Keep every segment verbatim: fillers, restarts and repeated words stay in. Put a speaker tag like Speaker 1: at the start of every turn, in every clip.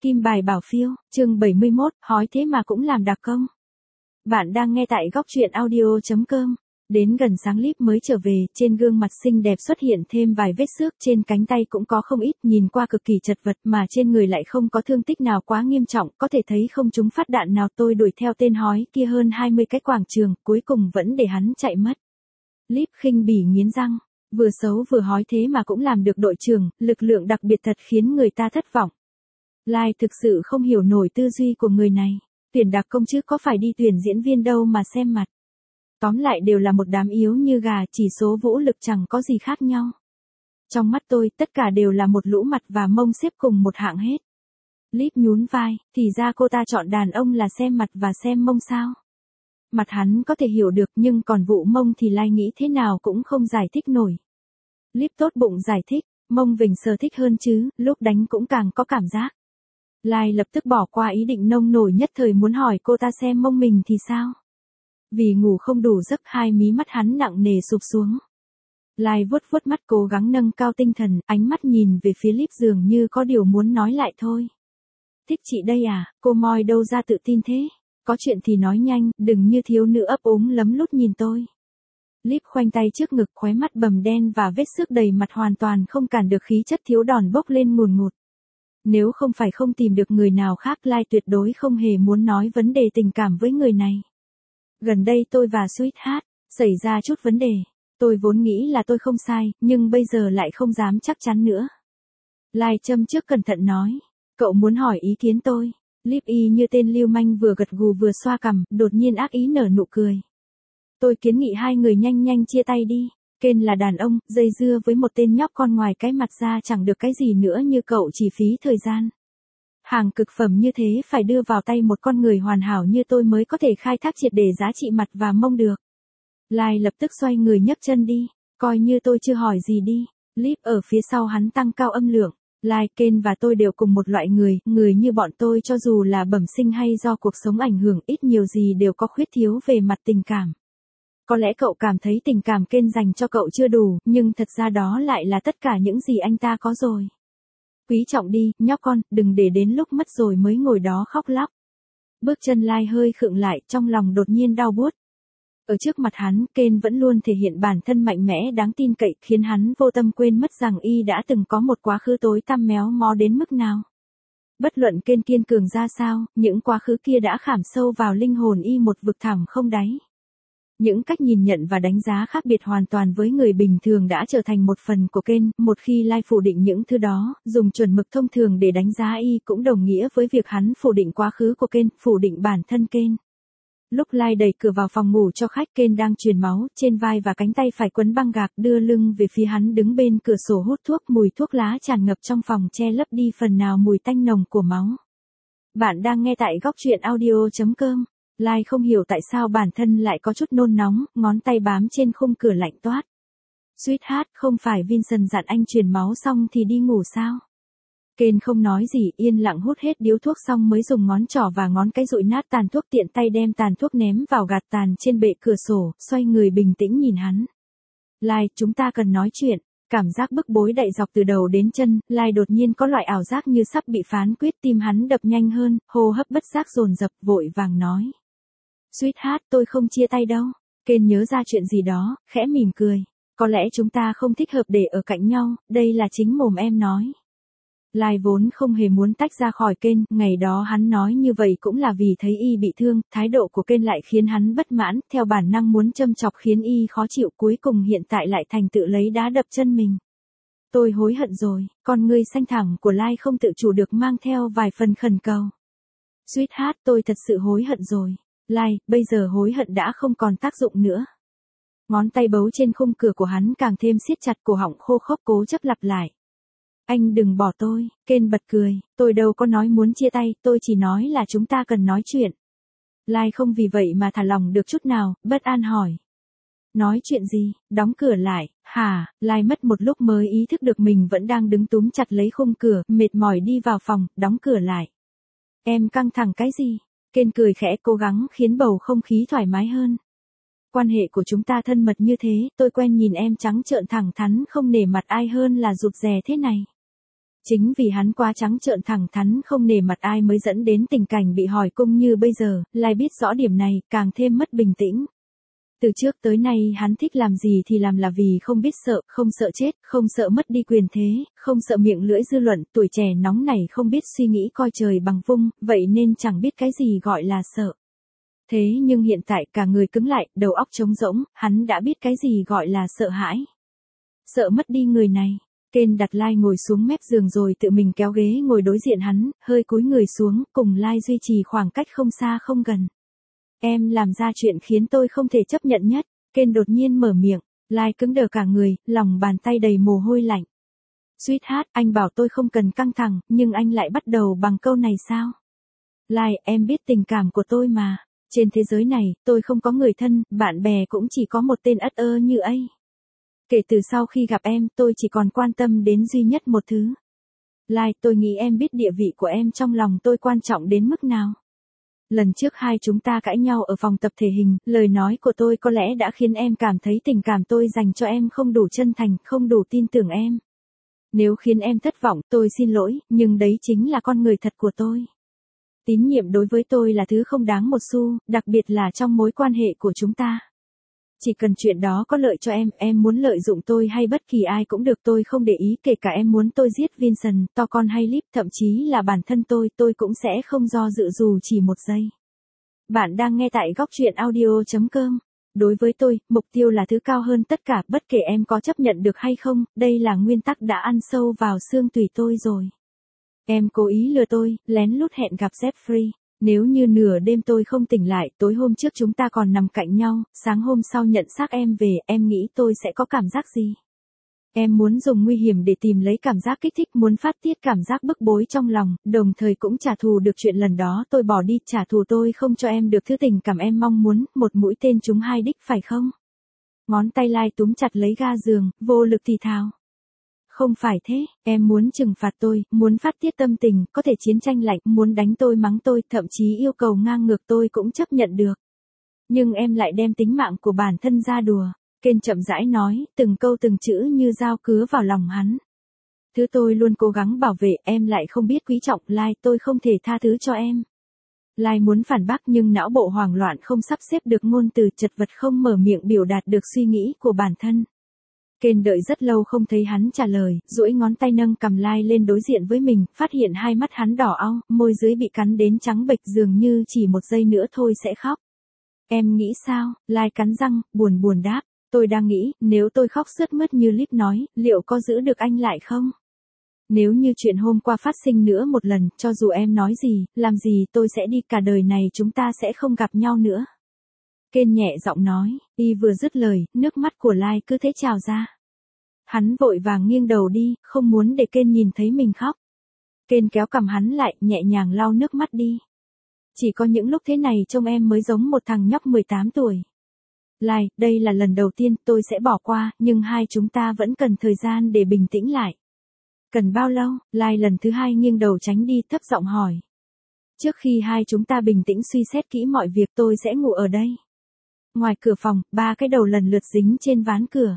Speaker 1: Kim bài bảo phiêu, chương bảy mươi mốt, hói thế mà cũng làm đặc công. Bạn đang nghe tại góc truyện audio chấm com. Đến gần sáng Líp mới trở về, trên gương mặt xinh đẹp xuất hiện thêm vài vết xước, trên cánh tay cũng có không ít, nhìn qua cực kỳ chật vật mà trên người lại không có thương tích nào quá nghiêm trọng, có thể thấy không trúng phát đạn nào. Tôi đuổi theo tên hói kia hơn hai mươi cái quảng trường, cuối cùng vẫn để hắn chạy mất. Líp khinh bỉ nghiến răng, vừa xấu vừa hói thế mà cũng làm được đội trưởng, lực lượng đặc biệt thật khiến người ta thất vọng. Lai thực sự không hiểu nổi tư duy của người này, tuyển đặc công chứ có phải đi tuyển diễn viên đâu mà xem mặt. Tóm lại đều là một đám yếu như gà, chỉ số vũ lực chẳng có gì khác nhau. Trong mắt tôi, tất cả đều là một lũ mặt và mông xếp cùng một hạng hết. Líp nhún vai, thì ra cô ta chọn đàn ông là xem mặt và xem mông sao? Mặt hắn có thể hiểu được nhưng còn vụ mông thì Lai nghĩ thế nào cũng không giải thích nổi. Líp tốt bụng giải thích, mông Vinh sờ thích hơn chứ, lúc đánh cũng càng có cảm giác. Lai lập tức bỏ qua ý định nông nổi nhất thời muốn hỏi cô ta xem mông mình thì sao. Vì ngủ không đủ giấc, hai mí mắt hắn nặng nề sụp xuống. Lai vuốt vuốt mắt cố gắng nâng cao tinh thần, ánh mắt nhìn về phía Líp dường như có điều muốn nói lại thôi. Thích chị đây à, cô moi đâu ra tự tin thế? Có chuyện thì nói nhanh, đừng như thiếu nữ ấp úng lấm lút nhìn tôi. Líp khoanh tay trước ngực, khóe mắt bầm đen và vết xước đầy mặt hoàn toàn không cản được khí chất thiếu đòn bốc lên ngùn ngụt. Nếu không phải không tìm được người nào khác, Lai tuyệt đối không hề muốn nói vấn đề tình cảm với người này. Gần đây tôi và Sweetheart xảy ra chút vấn đề. Tôi vốn nghĩ là tôi không sai, nhưng bây giờ lại không dám chắc chắn nữa. Lai châm trước cẩn thận nói. Cậu muốn hỏi ý kiến tôi. Líp y như tên lưu manh vừa gật gù vừa xoa cằm, đột nhiên ác ý nở nụ cười. Tôi kiến nghị hai người nhanh nhanh chia tay đi. Ken là đàn ông, dây dưa với một tên nhóc con ngoài cái mặt ra chẳng được cái gì nữa như cậu chỉ phí thời gian. Hàng cực phẩm như thế phải đưa vào tay một con người hoàn hảo như tôi mới có thể khai thác triệt để giá trị mặt và mông được. Lai lập tức xoay người nhấc chân đi, coi như tôi chưa hỏi gì đi. Líp ở phía sau hắn tăng cao âm lượng. Lai, Ken và tôi đều cùng một loại người, người như bọn tôi cho dù là bẩm sinh hay do cuộc sống ảnh hưởng ít nhiều gì đều có khuyết thiếu về mặt tình cảm. Có lẽ cậu cảm thấy tình cảm Ken dành cho cậu chưa đủ, nhưng thật ra đó lại là tất cả những gì anh ta có rồi. Quý trọng đi, nhóc con, đừng để đến lúc mất rồi mới ngồi đó khóc lóc. Bước chân Lai hơi khựng lại, trong lòng đột nhiên đau buốt. Ở trước mặt hắn, Ken vẫn luôn thể hiện bản thân mạnh mẽ đáng tin cậy, khiến hắn vô tâm quên mất rằng y đã từng có một quá khứ tối tăm méo mó đến mức nào. Bất luận Ken kiên cường ra sao, những quá khứ kia đã khảm sâu vào linh hồn y một vực thẳm không đáy. Những cách nhìn nhận và đánh giá khác biệt hoàn toàn với người bình thường đã trở thành một phần của Ken, một khi Lai phủ định những thứ đó, dùng chuẩn mực thông thường để đánh giá y cũng đồng nghĩa với việc hắn phủ định quá khứ của Ken, phủ định bản thân Ken. Lúc Lai đẩy cửa vào phòng ngủ cho khách, Ken đang truyền máu, trên vai và cánh tay phải quấn băng gạc, đưa lưng về phía hắn đứng bên cửa sổ hút thuốc, mùi thuốc lá tràn ngập trong phòng che lấp đi phần nào mùi tanh nồng của máu. Bạn đang nghe tại góc truyện audio chấm com. Lai không hiểu tại sao bản thân lại có chút nôn nóng, ngón tay bám trên khung cửa lạnh toát. Sweetheart, không phải Vincent dặn anh truyền máu xong thì đi ngủ sao? Ken không nói gì, yên lặng hút hết điếu thuốc xong mới dùng ngón trỏ và ngón cái dụi nát tàn thuốc, tiện tay đem tàn thuốc ném vào gạt tàn trên bệ cửa sổ, xoay người bình tĩnh nhìn hắn. Lai, chúng ta cần nói chuyện. Cảm giác bức bối đậy dọc từ đầu đến chân, Lai đột nhiên có loại ảo giác như sắp bị phán quyết, tim hắn đập nhanh hơn, hô hấp bất giác dồn dập, vội vàng nói. Sweetheart, tôi không chia tay đâu. Ken nhớ ra chuyện gì đó, khẽ mỉm cười. Có lẽ chúng ta không thích hợp để ở cạnh nhau, đây là chính mồm em nói. Lai vốn không hề muốn tách ra khỏi Ken, ngày đó hắn nói như vậy cũng là vì thấy y bị thương, thái độ của Ken lại khiến hắn bất mãn, theo bản năng muốn châm chọc khiến y khó chịu, cuối cùng hiện tại lại thành tự lấy đá đập chân mình. Tôi hối hận rồi, con ngươi xanh thẳm của Lai không tự chủ được mang theo vài phần khẩn cầu. Sweetheart, tôi thật sự hối hận rồi. Lai, bây giờ hối hận đã không còn tác dụng nữa. Ngón tay bấu trên khung cửa của hắn càng thêm siết chặt, cổ họng khô khốc cố chấp lặp lại. Anh đừng bỏ tôi. Ken bật cười, tôi đâu có nói muốn chia tay, tôi chỉ nói là chúng ta cần nói chuyện. Lai không vì vậy mà thả lòng được chút nào, bất an hỏi. Nói chuyện gì, đóng cửa lại, hả? Lai mất một lúc mới ý thức được mình vẫn đang đứng túm chặt lấy khung cửa, mệt mỏi đi vào phòng, đóng cửa lại. Em căng thẳng cái gì? Ken cười khẽ, cố gắng khiến bầu không khí thoải mái hơn. Quan hệ của chúng ta thân mật như thế, tôi quen nhìn em trắng trợn thẳng thắn không nể mặt ai hơn là rụt rè thế này. Chính vì hắn quá trắng trợn thẳng thắn không nể mặt ai mới dẫn đến tình cảnh bị hỏi cung như bây giờ, Lai biết rõ điểm này, càng thêm mất bình tĩnh. Từ trước tới nay hắn thích làm gì thì làm là vì không biết sợ, không sợ chết, không sợ mất đi quyền thế, không sợ miệng lưỡi dư luận, tuổi trẻ nóng nảy không biết suy nghĩ coi trời bằng vung, vậy nên chẳng biết cái gì gọi là sợ. Thế nhưng hiện tại cả người cứng lại, đầu óc trống rỗng, hắn đã biết cái gì gọi là sợ hãi. Sợ mất đi người này. Kên đặt Lai ngồi xuống mép giường rồi tự mình kéo ghế ngồi đối diện hắn, hơi cúi người xuống, cùng Lai duy trì khoảng cách không xa không gần. Em làm ra chuyện khiến tôi không thể chấp nhận nhất. Kên đột nhiên mở miệng, Lai cứng đờ cả người, lòng bàn tay đầy mồ hôi lạnh. Sweetheart, anh bảo tôi không cần căng thẳng, nhưng anh lại bắt đầu bằng câu này sao? Lai, em biết tình cảm của tôi mà. Trên thế giới này, tôi không có người thân, bạn bè cũng chỉ có một tên ất ơ như ấy. Kể từ sau khi gặp em, tôi chỉ còn quan tâm đến duy nhất một thứ. Lai, tôi nghĩ em biết địa vị của em trong lòng tôi quan trọng đến mức nào. Lần trước hai chúng ta cãi nhau ở phòng tập thể hình, lời nói của tôi có lẽ đã khiến em cảm thấy tình cảm tôi dành cho em không đủ chân thành, không đủ tin tưởng em. Nếu khiến em thất vọng, tôi xin lỗi, nhưng đấy chính là con người thật của tôi. Tín nhiệm đối với tôi là thứ không đáng một xu, đặc biệt là trong mối quan hệ của chúng ta. Chỉ cần chuyện đó có lợi cho em, em muốn lợi dụng tôi hay bất kỳ ai cũng được, tôi không để ý, kể cả em muốn tôi giết Vincent, to con hay Lip, thậm chí là bản thân tôi, tôi cũng sẽ không do dự dù chỉ một giây. Bạn đang nghe tại góc truyện audio chấm com. Đối với tôi, mục tiêu là thứ cao hơn tất cả, bất kể em có chấp nhận được hay không, đây là nguyên tắc đã ăn sâu vào xương tủy tôi rồi. Em cố ý lừa tôi, lén lút hẹn gặp Jeffrey. Nếu như nửa đêm tôi không tỉnh lại, tối hôm trước chúng ta còn nằm cạnh nhau, sáng hôm sau nhận xác em về, em nghĩ tôi sẽ có cảm giác gì? Em muốn dùng nguy hiểm để tìm lấy cảm giác kích thích, muốn phát tiết cảm giác bức bối trong lòng, đồng thời cũng trả thù được chuyện lần đó tôi bỏ đi, trả thù tôi không cho em được thứ tình cảm em mong muốn, một mũi tên trúng hai đích phải không? Ngón tay Lai túm chặt lấy ga giường, vô lực thì thào. Không phải thế, em muốn trừng phạt tôi, muốn phát tiết tâm tình, có thể chiến tranh lạnh, muốn đánh tôi mắng tôi, thậm chí yêu cầu ngang ngược tôi cũng chấp nhận được. Nhưng em lại đem tính mạng của bản thân ra đùa. Kên chậm rãi nói, từng câu từng chữ như dao cứa vào lòng hắn. Thứ tôi luôn cố gắng bảo vệ, em lại không biết quý trọng, Lai, tôi không thể tha thứ cho em. Lai muốn phản bác nhưng não bộ hoảng loạn không sắp xếp được ngôn từ, chật vật không mở miệng biểu đạt được suy nghĩ của bản thân. Kên đợi rất lâu không thấy hắn trả lời, duỗi ngón tay nâng cầm Lai lên đối diện với mình, phát hiện hai mắt hắn đỏ au, môi dưới bị cắn đến trắng bệch dường như chỉ một giây nữa thôi sẽ khóc. Em nghĩ sao? Lai cắn răng, buồn buồn đáp. Tôi đang nghĩ, nếu tôi khóc sướt mướt như Lip nói, liệu có giữ được anh lại không? Nếu như chuyện hôm qua phát sinh nữa một lần, cho dù em nói gì, làm gì tôi sẽ đi, cả đời này chúng ta sẽ không gặp nhau nữa. Kên nhẹ giọng nói, y vừa dứt lời, nước mắt của Lai cứ thế trào ra. Hắn vội vàng nghiêng đầu đi, không muốn để Kên nhìn thấy mình khóc. Kên kéo cằm hắn lại, nhẹ nhàng lau nước mắt đi. Chỉ có những lúc thế này trông em mới giống một thằng nhóc mười tám tuổi. Lai, đây là lần đầu tiên tôi sẽ bỏ qua, nhưng hai chúng ta vẫn cần thời gian để bình tĩnh lại. Cần bao lâu? Lai lần thứ hai nghiêng đầu tránh đi, thấp giọng hỏi. Trước khi hai chúng ta bình tĩnh suy xét kỹ mọi việc, tôi sẽ ngủ ở đây. Ngoài cửa phòng, ba cái đầu lần lượt dính trên ván cửa.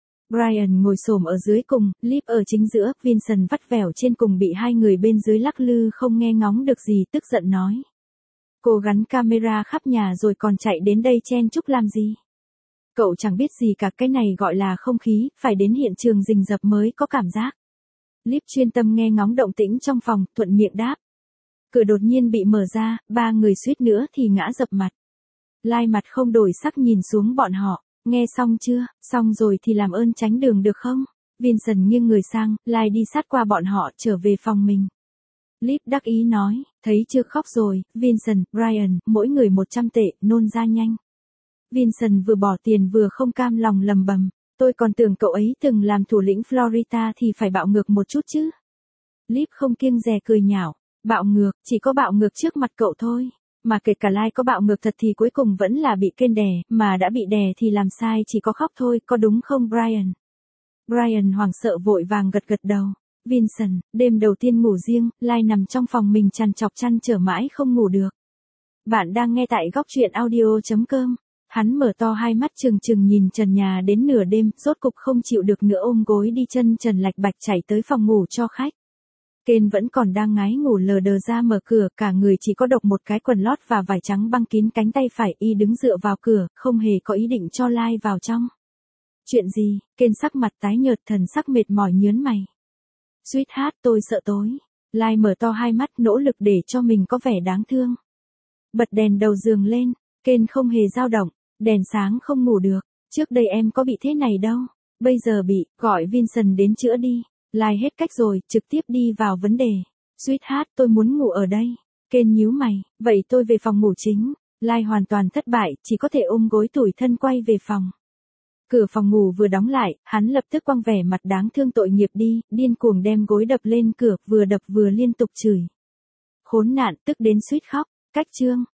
Speaker 1: Brian ngồi xổm ở dưới cùng, Lip ở chính giữa, Vincent vắt vẻo trên cùng bị hai người bên dưới lắc lư không nghe ngóng được gì, tức giận nói. Cô gắn camera khắp nhà rồi còn chạy đến đây chen chúc làm gì? Cậu chẳng biết gì cả, cái này gọi là không khí, phải đến hiện trường rình rập mới có cảm giác. Lip chuyên tâm nghe ngóng động tĩnh trong phòng, thuận miệng đáp. Cửa đột nhiên bị mở ra, ba người suýt nữa thì ngã dập mặt. Lai mặt không đổi sắc nhìn xuống bọn họ, nghe xong chưa, xong rồi thì làm ơn tránh đường được không? Vincent nghiêng người sang, Lai đi sát qua bọn họ trở về phòng mình. Lip đắc ý nói, thấy chưa, khóc rồi, Vincent, Brian, mỗi người một trăm tệ, nôn ra nhanh. Vincent vừa bỏ tiền vừa không cam lòng lầm bầm, tôi còn tưởng cậu ấy từng làm thủ lĩnh Florida thì phải bạo ngược một chút chứ. Lip không kiêng dè cười nhạo, bạo ngược, chỉ có bạo ngược trước mặt cậu thôi. Mà kể cả Lai có bạo ngược thật thì cuối cùng vẫn là bị Kên đè, mà đã bị đè thì làm sai chỉ có khóc thôi, có đúng không Brian? Brian hoảng sợ vội vàng gật gật đầu. Vincent, đêm đầu tiên ngủ riêng, Lai nằm trong phòng mình trằn trọc chăn trở mãi không ngủ được. Bạn đang nghe tại góc truyện audio chấm com. Hắn mở to hai mắt trừng trừng nhìn trần nhà đến nửa đêm, rốt cục không chịu được nữa ôm gối đi chân trần lạch bạch chạy tới phòng ngủ cho khách. Ken vẫn còn đang ngái ngủ lờ đờ ra mở cửa, cả người chỉ có độc một cái quần lót và vải trắng băng kín cánh tay phải, y đứng dựa vào cửa, không hề có ý định cho Lai vào trong. Chuyện gì? Ken sắc mặt tái nhợt, thần sắc mệt mỏi nhớn mày. Sweetheart, tôi sợ tối. Lai mở to hai mắt, nỗ lực để cho mình có vẻ đáng thương. Bật đèn đầu giường lên, Ken không hề dao động, đèn sáng không ngủ được, trước đây em có bị thế này đâu, bây giờ bị, gọi Vincent đến chữa đi. Lai hết cách rồi, trực tiếp đi vào vấn đề. Sweetheart, tôi muốn ngủ ở đây. Ken nhíu mày, vậy tôi về phòng ngủ chính. Lai hoàn toàn thất bại, chỉ có thể ôm gối tủi thân quay về phòng. Cửa phòng ngủ vừa đóng lại, hắn lập tức quăng vẻ mặt đáng thương tội nghiệp đi, điên cuồng đem gối đập lên cửa, vừa đập vừa liên tục chửi. Khốn nạn, tức đến suýt khóc. Cách chương